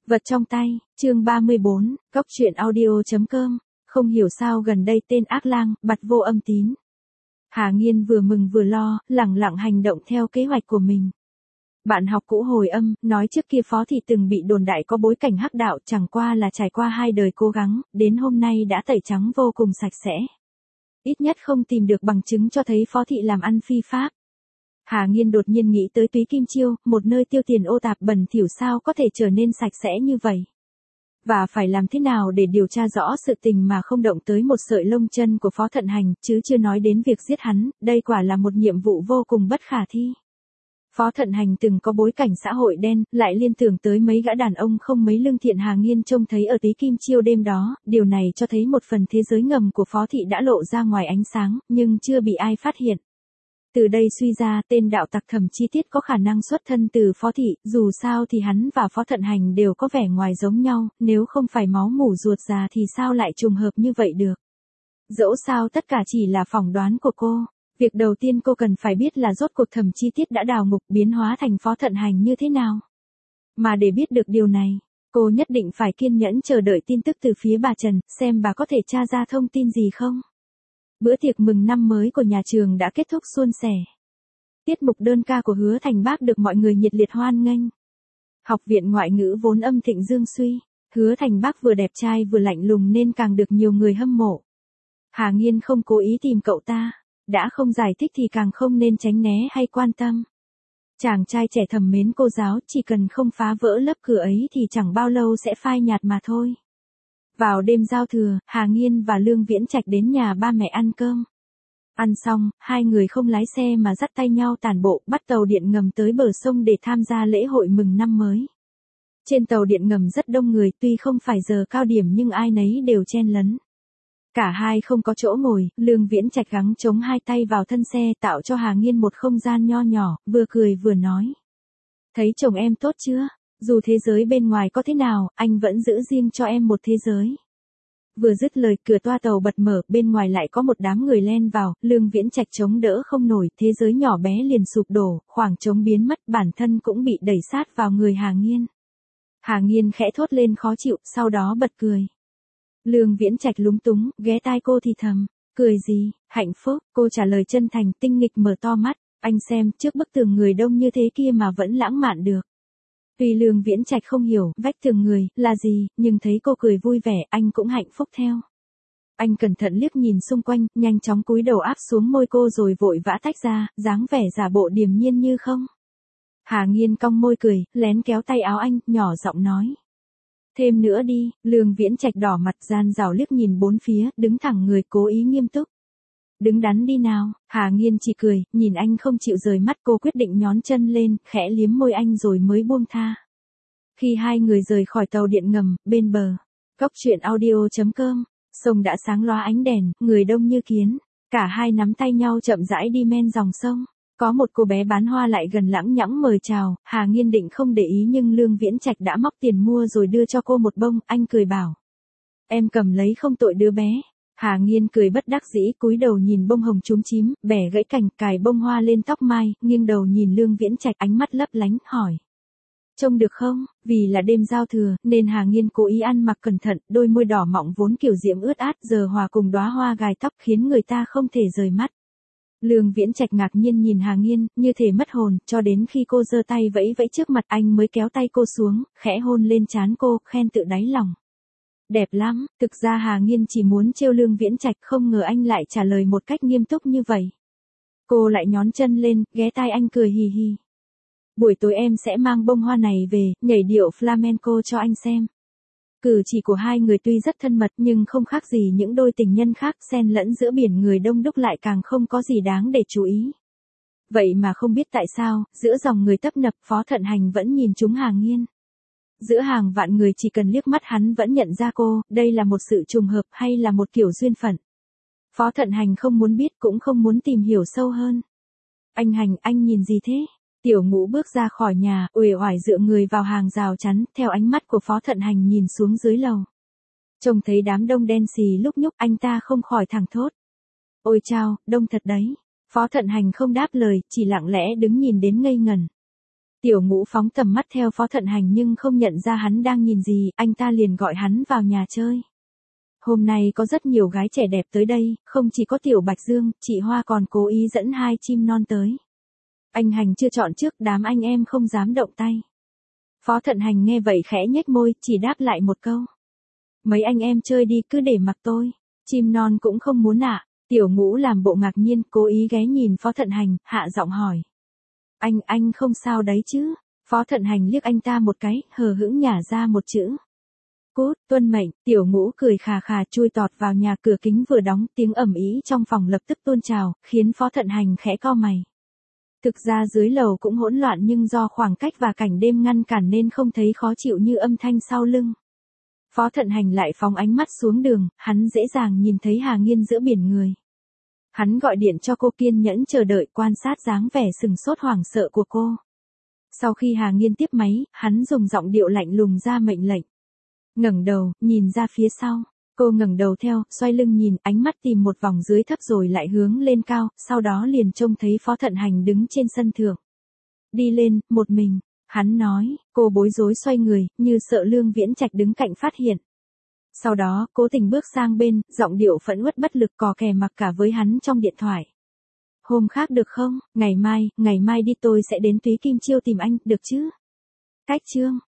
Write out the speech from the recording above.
Vật trong tay, chương 34, Cóc truyện audio.com, không hiểu sao gần đây tên ác lang, bặt vô âm tín. Hà Nghiên vừa mừng vừa lo, lẳng lặng hành động theo kế hoạch của mình. Bạn học cũ hồi âm, nói trước kia Phó Thị từng bị đồn đại có bối cảnh hắc đạo, chẳng qua là trải qua 2 đời cố gắng, đến hôm nay đã tẩy trắng vô cùng sạch sẽ. Ít nhất không tìm được bằng chứng cho thấy Phó Thị làm ăn phi pháp. Hà Nghiên đột nhiên nghĩ tới Túy Kim Chiêu, một nơi tiêu tiền ô tạp bẩn thỉu sao có thể trở nên sạch sẽ như vậy. Và phải làm thế nào để điều tra rõ sự tình mà không động tới một sợi lông chân của Phó Thận Hành, chứ chưa nói đến việc giết hắn, đây quả là một nhiệm vụ vô cùng bất khả thi. Phó Thận Hành từng có bối cảnh xã hội đen, lại liên tưởng tới mấy gã đàn ông không mấy lương thiện. Hà Nghiên trông thấy ở Túy Kim Chiêu đêm đó, điều này cho thấy một phần thế giới ngầm của Phó Thị đã lộ ra ngoài ánh sáng, nhưng chưa bị ai phát hiện. Từ đây suy ra, tên đạo tặc Thẩm Chi Tiết có khả năng xuất thân từ Phó Thị, dù sao thì hắn và Phó Thận Hành đều có vẻ ngoài giống nhau, nếu không phải máu mủ ruột già thì sao lại trùng hợp như vậy được. Dẫu sao tất cả chỉ là phỏng đoán của cô. Việc đầu tiên cô cần phải biết là rốt cuộc Thẩm Chi Tiết đã đào ngục biến hóa thành Phó Thận Hành như thế nào. Mà để biết được điều này, cô nhất định phải kiên nhẫn chờ đợi tin tức từ phía bà Trần, xem bà có thể tra ra thông tin gì không. Bữa tiệc mừng năm mới của nhà trường đã kết thúc suôn sẻ. Tiết mục đơn ca của Hứa Thành Bác được mọi người nhiệt liệt hoan nghênh. Học viện ngoại ngữ vốn âm thịnh dương suy, Hứa Thành Bác vừa đẹp trai vừa lạnh lùng nên càng được nhiều người hâm mộ. Hà Nghiên không cố ý tìm cậu ta, đã không giải thích thì càng không nên tránh né hay quan tâm. Chàng trai trẻ thầm mến cô giáo, chỉ cần không phá vỡ lớp cửa ấy thì chẳng bao lâu sẽ phai nhạt mà thôi. Vào đêm giao thừa, Hà Nghiên và Lương Viễn Trạch đến nhà ba mẹ ăn cơm. Ăn xong, hai người không lái xe mà dắt tay nhau tản bộ, bắt tàu điện ngầm tới bờ sông để tham gia lễ hội mừng năm mới. Trên tàu điện ngầm rất đông người, tuy không phải giờ cao điểm nhưng ai nấy đều chen lấn. Cả hai không có chỗ ngồi, Lương Viễn Trạch gắng chống hai tay vào thân xe tạo cho Hà Nghiên một không gian nho nhỏ, vừa cười vừa nói. Thấy chồng em tốt chưa? Dù thế giới bên ngoài có thế nào, anh vẫn giữ riêng cho em một thế giới. Vừa dứt lời, cửa toa tàu bật mở, bên ngoài lại có một đám người len vào, Lương Viễn Trạch chống đỡ không nổi, thế giới nhỏ bé liền sụp đổ, khoảng trống biến mất, bản thân cũng bị đẩy sát vào người Hà Nghiên. Hà Nghiên khẽ thốt lên khó chịu, sau đó bật cười. Lương Viễn Trạch lúng túng, ghé tai cô thì thầm, cười gì, hạnh phúc, cô trả lời chân thành, tinh nghịch mở to mắt, anh xem, trước bức tường người đông như thế kia mà vẫn lãng mạn được. Tuy Lương Viễn Trạch không hiểu vách tường người là gì, nhưng thấy cô cười vui vẻ, anh cũng hạnh phúc theo. Anh cẩn thận liếc nhìn xung quanh, nhanh chóng cúi đầu áp xuống môi cô rồi vội vã tách ra, dáng vẻ giả bộ điềm nhiên như không. Hà Nghiên cong môi cười, lén kéo tay áo anh, nhỏ giọng nói. Thêm nữa đi. Lương Viễn Trạch đỏ mặt gian rảo liếc nhìn bốn phía, đứng thẳng người cố ý nghiêm túc. Đứng đắn đi nào. Hà Nghiên chỉ cười, nhìn anh không chịu rời mắt, cô quyết định nhón chân lên, khẽ liếm môi anh rồi mới buông tha. Khi hai người rời khỏi tàu điện ngầm, bên bờ, Cóc truyện audio.com, sông đã sáng loá ánh đèn, người đông như kiến. Cả hai nắm tay nhau chậm rãi đi men dòng sông. Có một cô bé bán hoa lại gần lãng nhãng mời chào, Hà Nghiên định không để ý nhưng Lương Viễn Trạch đã móc tiền mua rồi đưa cho cô một bông, anh cười bảo. Em cầm lấy không tội đứa bé. Hà Nghiên cười bất đắc dĩ, cúi đầu nhìn bông hồng chúm chím, bẻ gãy cành, cài bông hoa lên tóc mai, nghiêng đầu nhìn Lương Viễn Trạch, ánh mắt lấp lánh, hỏi. Trông được không? Vì là đêm giao thừa, nên Hà Nghiên cố ý ăn mặc cẩn thận, đôi môi đỏ mọng vốn kiểu diễm ướt át giờ hòa cùng đóa hoa gài tóc khiến người ta không thể rời mắt. Lương Viễn Trạch ngạc nhiên nhìn Hà Nghiên, như thể mất hồn, cho đến khi cô giơ tay vẫy vẫy trước mặt anh mới kéo tay cô xuống, khẽ hôn lên trán cô, khen tự đáy lòng. Đẹp lắm. Thực ra Hà Nghiên chỉ muốn trêu Lương Viễn Trạch, không ngờ anh lại trả lời một cách nghiêm túc như vậy. Cô lại nhón chân lên, ghé tai anh cười hì hì. Buổi tối em sẽ mang bông hoa này về, nhảy điệu flamenco cho anh xem. Cử chỉ của hai người tuy rất thân mật nhưng không khác gì những đôi tình nhân khác, xen lẫn giữa biển người đông đúc lại càng không có gì đáng để chú ý. Vậy mà không biết tại sao, giữa dòng người tấp nập, Phó Thận Hành vẫn nhìn trúng Hà Nghiên. Giữa hàng vạn người chỉ cần liếc mắt hắn vẫn nhận ra cô, đây là một sự trùng hợp hay là một kiểu duyên phận. Phó Thận Hành không muốn biết cũng không muốn tìm hiểu sâu hơn. Anh Hành, anh nhìn gì thế? Tiểu Ngũ bước ra khỏi nhà, uể oải dựa người vào hàng rào chắn, theo ánh mắt của Phó Thận Hành nhìn xuống dưới lầu. Trông thấy đám đông đen xì lúc nhúc, anh ta không khỏi thẳng thốt. Ôi chao, đông thật đấy. Phó Thận Hành không đáp lời, chỉ lặng lẽ đứng nhìn đến ngây ngẩn. Tiểu Ngũ phóng tầm mắt theo Phó Thận Hành nhưng không nhận ra hắn đang nhìn gì, anh ta liền gọi hắn vào nhà chơi. Hôm nay có rất nhiều gái trẻ đẹp tới đây, không chỉ có Tiểu Bạch Dương, chị Hoa còn cố ý dẫn 2 chim non tới. Anh Hành chưa chọn trước, đám anh em không dám động tay. Phó Thận Hành nghe vậy khẽ nhếch môi, chỉ đáp lại một câu. Mấy anh em chơi đi, cứ để mặc tôi. Chim non cũng không muốn ạ. Tiểu Ngũ làm bộ ngạc nhiên, cố ý ghé nhìn Phó Thận Hành, hạ giọng hỏi. Anh không sao đấy chứ? Phó Thận Hành liếc anh ta một cái, hờ hững nhả ra một chữ. Cút, tuân mệnh. Tiểu Ngũ cười khà khà chui tọt vào nhà, cửa kính vừa đóng, tiếng ầm ĩ trong phòng lập tức tuôn trào, khiến Phó Thận Hành khẽ cau mày. Thực ra dưới lầu cũng hỗn loạn nhưng do khoảng cách và cảnh đêm ngăn cản nên không thấy khó chịu như âm thanh sau lưng. Phó Thận Hành lại phóng ánh mắt xuống đường, hắn dễ dàng nhìn thấy Hà Nghiên giữa biển người. Hắn gọi điện cho cô, kiên nhẫn chờ đợi, quan sát dáng vẻ sừng sốt hoảng sợ của cô. Sau khi Hà Nghiên tiếp máy, hắn dùng giọng điệu lạnh lùng ra mệnh lệnh. Ngẩng đầu, nhìn ra phía sau. Cô ngẩng đầu theo, xoay lưng nhìn, ánh mắt tìm một vòng dưới thấp rồi lại hướng lên cao, sau đó liền trông thấy Phó Thận Hành đứng trên sân thượng. Đi lên, một mình, hắn nói, cô bối rối xoay người, như sợ Lương Viễn Trạch đứng cạnh phát hiện. Sau đó, cố tình bước sang bên, giọng điệu phẫn uất bất lực cò kè mặc cả với hắn trong điện thoại. Hôm khác được không, ngày mai đi tôi sẽ đến Túy Kim Chiêu tìm anh, được chứ? Cách chương.